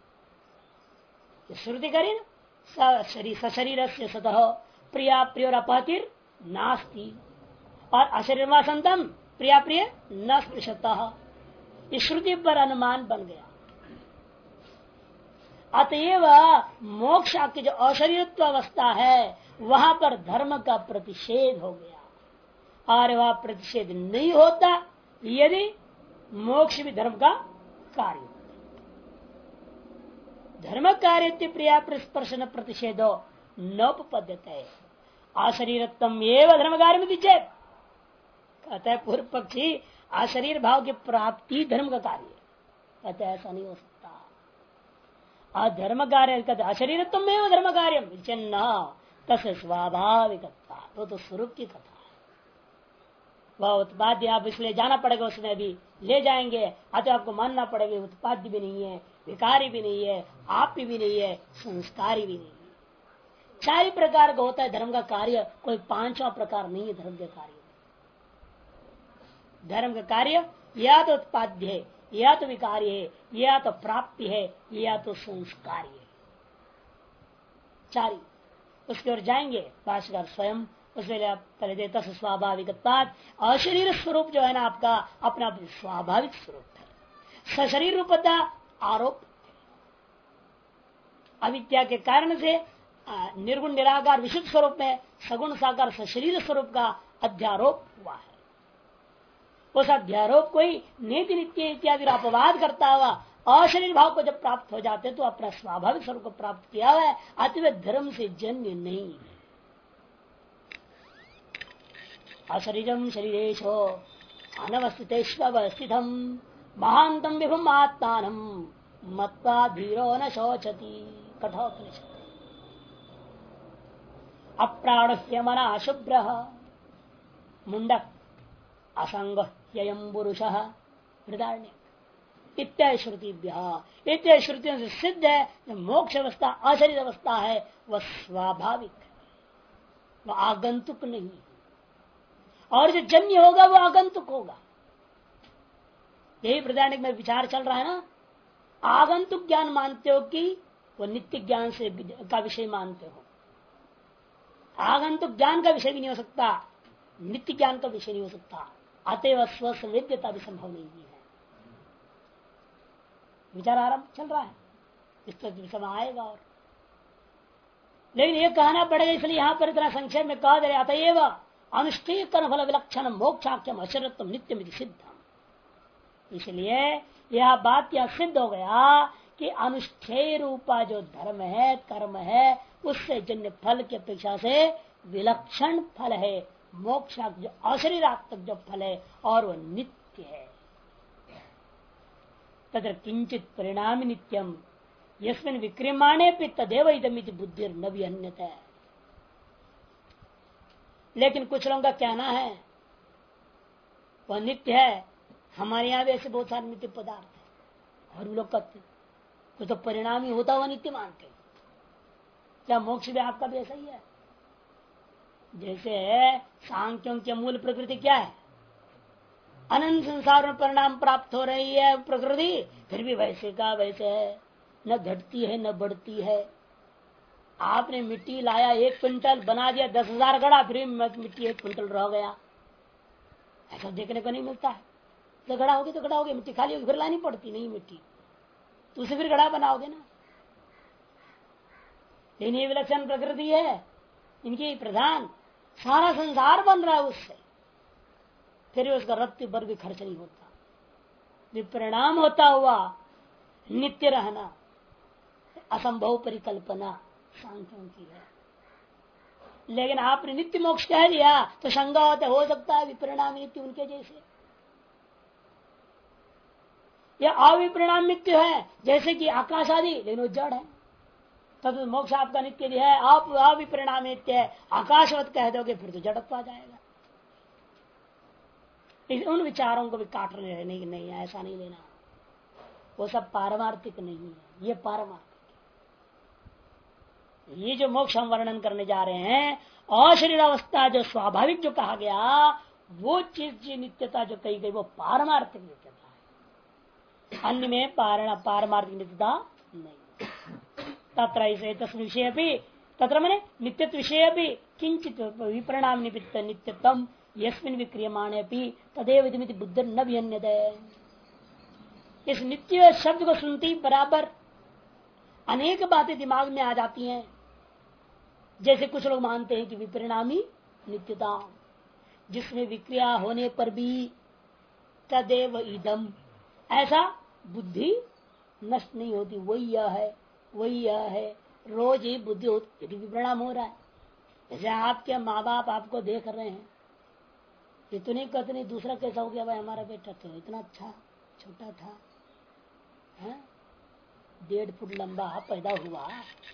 श्रुति करें सशरीर से सतह प्रिया प्रिय और अपहतिर नास्ति और अशरीर संतम प्रिया प्रिय न स्पृशतः। इस श्रुति पर अनुमान बन गया। अतएव मोक्ष की जो अशरीरत्व अवस्था है वहां पर धर्म का प्रतिषेध हो गया और वह प्रतिषेध नहीं होता यदि मोक्ष भी धर्म का कार्य। धर्म कार्य प्रिया स्पर्शन प्रतिषेधो नोपपद्यते अशरीरत्म एवं धर्म कार्य में दीजिए। कहता है पूर्व पक्षी अशरीर भाव की प्राप्ति धर्म का कार्य, कहते ऐसा नहीं हो सकता। अधर्म कार्य कहते अशरीरत्म एवं धर्म कार्य चिन्ह तस स्वाभाविक, तो स्वरूप की कथा है। वह उत्पाद्य आप इसलिए जाना पड़ेगा, उसमें भी ले जाएंगे। अतः आपको मानना पड़ेगा उत्पाद्य भी नहीं है, विकारी भी नहीं है, आप भी नहीं है, संस्कारी भी नहीं है। चार प्रकार का होता है धर्म का कार्य, कोई पांचवा प्रकार नहीं है धर्म के कार्य। धर्म का कार्य या तो उत्पाद्य है, या तो विकारी है, या तो प्राप्ति है, या तो संस्कारी है। चारी उसकी ओर जाएंगे भाष्यकार स्वयं। उसमें पहले देता स्वाभाविक अशरीर स्वरूप जो है ना आपका अपना स्वाभाविक स्वरूप है। सशरीर रूपता आरोप अविद्या के कारण से निर्गुण निराकार विशुद्ध स्वरूप में सगुण साकार सशरीर स्वरूप का अध्यारोप हुआ है। उस अध्यारोप को ही नीति नित्य इत्यादि अपवाद करता हुआ अशरीर भाव को जब प्राप्त हो जाते तो अपना स्वाभाविक स्वरूप को प्राप्त किया हुआ है, अतः धर्म से जन्य नहीं है। अशरीरम शरीरेशो अनवस्थितेष्वस्थितम महांतम विभुम आत्मानम मत्वा धीरो न शोचति। कठोपनिषद। अप्राणह्यमना शुभ्र मुंडक असंग ह्ययं पुरुषः बृहदारण्यक इत्यादि श्रुतियों से सिद्ध है जो मोक्ष अवस्था अशरीर अवस्था है वह स्वाभाविक है, वह आगंतुक नहीं। और जो जन्य होगा वो आगंतुक होगा। यही बृहदारण्यक में विचार चल रहा है ना। आगंतुक ज्ञान मानते हो कि वो नित्य ज्ञान से का विषय मानते हो। आगंतुक ज्ञान का विषय भी नहीं हो सकता, नित्य ज्ञान का विषय नहीं हो सकता। अतएव स्वसंवेद्यता भी संभव नहीं है। विचार आरंभ चल रहा है, इस तरह समय आएगा। और लेकिन ये कहना पड़ेगा, इसलिए यहां पर इतना संक्षेप में कहा दे रहे अतएव अनुष्ठेय कर्म फल विलक्षण मोक्षाख्यम अशरत्व नित्यम सिद्धम। इसलिए यह बात यह सिद्ध हो गया कि अनुष्ठेय रूपा जो धर्म है, कर्म है, उससे जन्य फल की अपेक्षा से विलक्षण फल है मोक्ष, जो अशरीरात्मक जो फल है और वह नित्य है। तत्र किंचित परिणाम नित्यम यस्मिन् विक्रियमाणे भी तदेव इदमिति बुद्धि न भी अन्यथा। लेकिन कुछ लोगों का कहना है वह नित्य है। हमारे यहाँ भी ऐसे बहुत सारे नित्य पदार्थ है और लोग कहते कुछ तो परिणाम ही होता हुआ नित्य मानते। क्या मोक्ष भी आपका भी ऐसा ही है? जैसे सांख्यों की मूल प्रकृति क्या है? अनंत संसार में परिणाम प्राप्त हो रही है प्रकृति, फिर भी वैसे का वैसे है, न घटती है न बढ़ती है। आपने मिट्टी लाया 1 क्विंटल, बना दिया 10,000 घड़ा, फिर मिट्टी 1 क्विंटल रह गया। ऐसा देखने को नहीं मिलता है। तो घड़ा होगी तो घड़ा होगी, मिट्टी खाली होगी फिर लानी पड़ती नहीं मिट्टी, तो उसे फिर घड़ा बनाओगे ना। लेकिन ये विलक्षण प्रकृति है इनकी प्रधान, सारा संसार बन रहा है उससे, फिर उसका रत्ती भर भी खर्च नहीं होता। विपरिणाम होता हुआ नित्य रहना असंभव परिकल्पना सांख्यों की है। लेकिन आपने नित्य मोक्ष कह दिया तो शंका होता हो सकता है विपरिणाम नित्य उनके जैसे, या अविपरिणाम नित्य है जैसे कि आकाश आदि, लेकिन वो जड़ है। तब तो मोक्ष आपका नित्य भी है, आप अविपरिणाम नित्य है, आकाशवत कह दोगे फिर तो जड़त्व आ जाएगा। उन विचारों को भी काट रहे नहीं, ऐसा नहीं लेना, वो सब पारमार्थिक नहीं है, ये पारमार्थिक। ये जो मोक्ष हम वर्णन करने जा रहे हैं अशरीर अवस्था जो स्वाभाविक जो कहा गया, वो चीज की नित्यता जो कही गई वो पारमार्थिक नित्यता है। अन्य में पारमार्थिक नित्यता नहीं। तत्र इसे तस्मिन् विषय भी, तत्र मैंने नित्यत्व विषय भी किंचित विपरिणाम निमित्त नित्यत्वम यस्मिन् विक्रियमाणे भी तदेव इदमिति बुद्धि न भी। इस नित्य शब्द को सुनते ही बराबर अनेक बातें दिमाग में आ जाती हैं। जैसे कुछ लोग मानते हैं कि विपरिणामी नित्यता, जिसमें विक्रिया होने पर भी तदेव इदम, ऐसा बुद्धि नष्ट नहीं होती, वही यह है वही यह है, रोज ही बुद्धि होती, विपरिणाम हो रहा है। जैसे आपके माँ बाप आपको देख रहे हैं, इतनी कतनी दूसरा कैसा हो गया भाई, हमारा बेटा तो इतना अच्छा छोटा था, 1.5 फुट लंबा पैदा हुआ,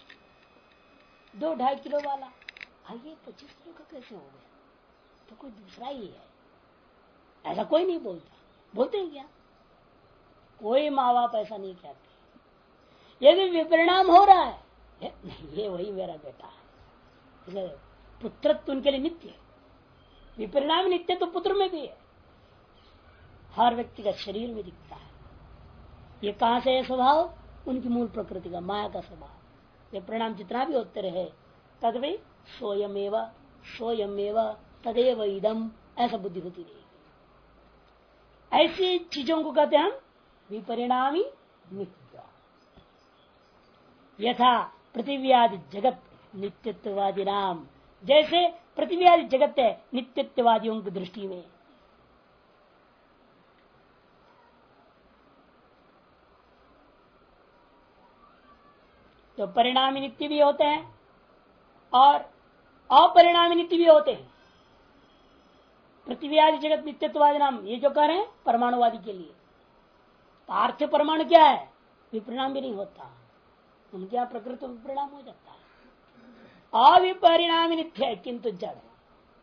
2-2.5 किलो वाला, ये 25 किलो का कैसे हो गया, तो कोई दूसरा ही है। ऐसा कोई नहीं बोलता, बोलते हैं क्या? कोई माँ बाप ऐसा नहीं कहते। यदि विपरिणाम हो रहा है, ये वही मेरा बेटा है, पुत्रत्व उनके लिए नित्य है। विपरिणाम नित्य तो पुत्र में भी है, हर व्यक्ति का शरीर में दिखता है। ये कहां से है स्वभाव? उनकी मूल प्रकृति का, माया का स्वभाव। ये परिणाम जितना भी होते रहे तद भी सोयमेव तदेव इदम, ऐसा बुद्धि होती रहेगी। ऐसी चीजों को कहते हैं हम विपरिणामी नित्य। यथा पृथ्वी आदि जगत नित्यत्ववादी नाम, जैसे पृथ्वी आदि जगत है नित्यत्ववादियों की दृष्टि में। तो परिणामी नित्य भी होते हैं और अपरिणामी नित्य भी होते हैं। पृथ्वी आदि जगत नित्यत्ववादी नाम ये जो कह रहे हैं परमाणुवादी के लिए, पार्थिव परमाणु क्या है, विपरिणाम भी नहीं होता, उनके यहाँ प्रकृति विपरिणाम हो जाता है। अविपरिणामी नित्य है किंतु जड़ है।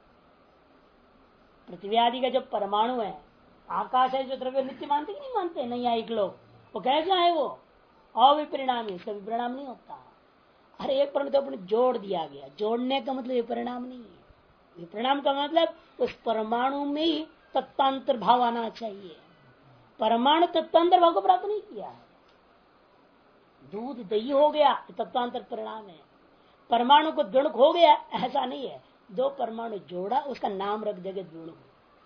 पृथ्वी आदि का जो परमाणु है, आकाश है, जो द्रव्य नित्य मानते कि नहीं मानते नहीं आए लोग, वो कैसा है, वो अविपरिणामी, उसका विपरिणाम नहीं होता। अरे एक परमाणु तो अपने जोड़ दिया गया, जोड़ने का मतलब विपरिणाम नहीं है। विपरिणाम का मतलब उस परमाणु में ही तत्वांतर भाव आना चाहिए। परमाणु तत्वांतर भाव को प्राप्त नहीं किया है। दूध दही हो गया तत्वांतर परिणाम है, परमाणु को द्विणुक हो गया ऐसा नहीं है। दो परमाणु जोड़ा उसका नाम रख देंगे द्विणुक।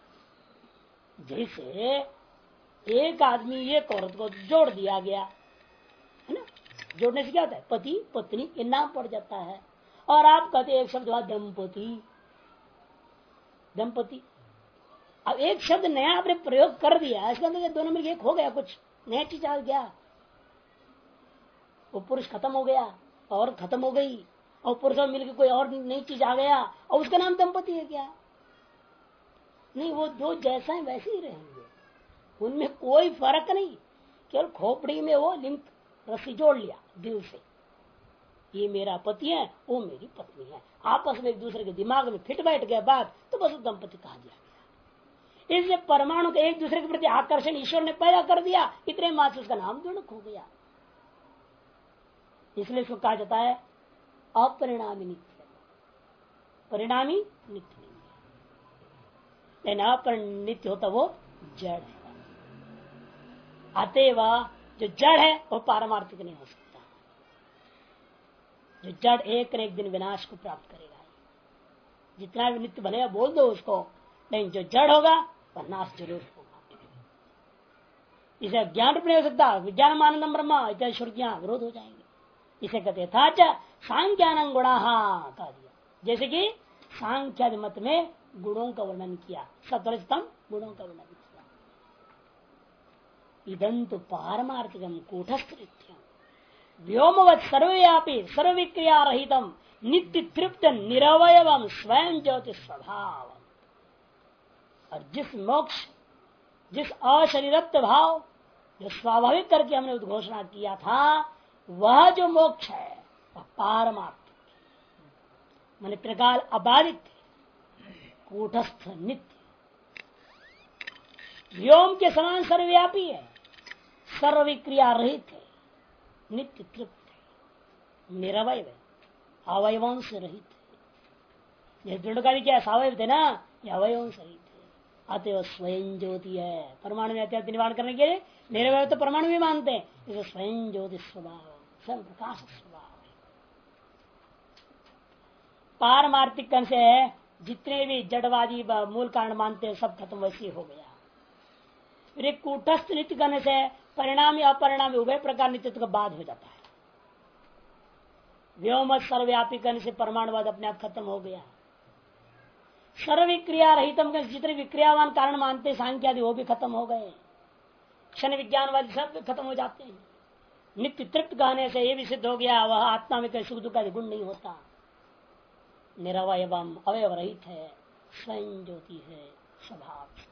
जैसे एक आदमी एक औरत को जोड़ दिया गया है ना, जोड़ने से क्या होता है, पति पत्नी के नाम पड़ जाता है। और आप कहते एक शब्द हुआ दंपति, दंपति। अब एक शब्द नया आपने प्रयोग कर दिया, इसका मतलब दोनों में एक हो गया, कुछ नया चीज आ गया। वो पुरुष खत्म हो गया और खत्म हो गई, और पुरुष और मिलकर कोई और नई चीज आ गया और उसका नाम दंपति है क्या? नहीं, वो दो जैसा है वैसे ही रहेंगे, उनमें कोई फर्क नहीं। केवल खोपड़ी में वो लिंक रस्सी जोड़ लिया दिल से, ये मेरा पति है वो मेरी पत्नी है, आपस में एक दूसरे के दिमाग में फिट बैठ गया बात, तो बस दंपति कहा गया। इसलिए परमाणु के एक दूसरे के प्रति आकर्षण ईश्वर ने पैदा कर दिया, इतने मात्र उसका नाम द्विणुक हो गया। इसलिए इसको कहा जाता है अपरिणामी नित्य। परिणामी नित्य नहीं है, लेकिन अपरिनित्य होता वो जड़ है। अतएव जो जड़ है वो पारमार्थिक नहीं हो सकता। जो जड़ एक न एक दिन विनाश को प्राप्त करेगा। जितना भी नित्य बनेगा बोल दो उसको, लेकिन जो जड़ होगा वह नाश जरूर होगा। इसे ज्ञान रूप नहीं हो सकता। विज्ञान आनंदम ब्रह्म इत्यादि श्रुतियां विरोध हो जाएंगे। इसे कहते था सांख्यान गुणा कह दिया, जैसे कि सांख्यादि मत में गुणों का वर्णन किया, सत्वरजतम गुणों का वर्णन किया। इदंतु पारमार्थिकम कूटस्थ व्योमवत सर्वव्यापी सर्वविक्रिया रहितम नित्य तृप्त निरवयवम स्वयं ज्योति स्वभाव। और जिस मोक्ष, जिस अशरीरत्व भाव जो स्वाभाविक करके हमने उद्घोषणा किया था, वह जो मोक्ष है वह पारमार्थिक मन प्रकार अबाधित कूटस्थ नित्य व्योम के समान सर्वव्यापी है, सर्वविक्रिया रहित है, नित्य तृप्त है, निरवय है, अवयवों से रहित है। दृढ़ का भी क्या अवयव थे ना, ये अवयवों से रहित है। अतएव स्वयं ज्योति है। परमाणु में अत्यंत निवारण करने के लिए निरवय तो परमाणु भी मानते हैं, इसे स्वयं ज्योति स्वभाव, स्वयं प्रकाश स्वभाव है। पारमार्थिक से जितने भी जड़वादी मूल कारण मानते हैं सब खत्म वैसे हो गया। फिर एक कूटस्थ नित्य करने से परिणामी अपरिणामी उभय प्रकार नित्यत्व का बाद हो जाता है। व्योम सर्वव्यापी करने से परमाणुवाद अपने आप खत्म हो गया। सर्वविक्रिया रहितम जितने विक्रियावान कारण मानते सांख्य आदि वो भी खत्म हो गए। क्षण विज्ञान वाले सब खत्म हो जाते हैं। नित्य तृप्त कहने से ये भी सिद्ध हो गया वह आत्मा में कोई सुख दुख का गुण नहीं होता, निरवयवम अवयव रहित है, स्वयं ज्योति है, स्वभाव।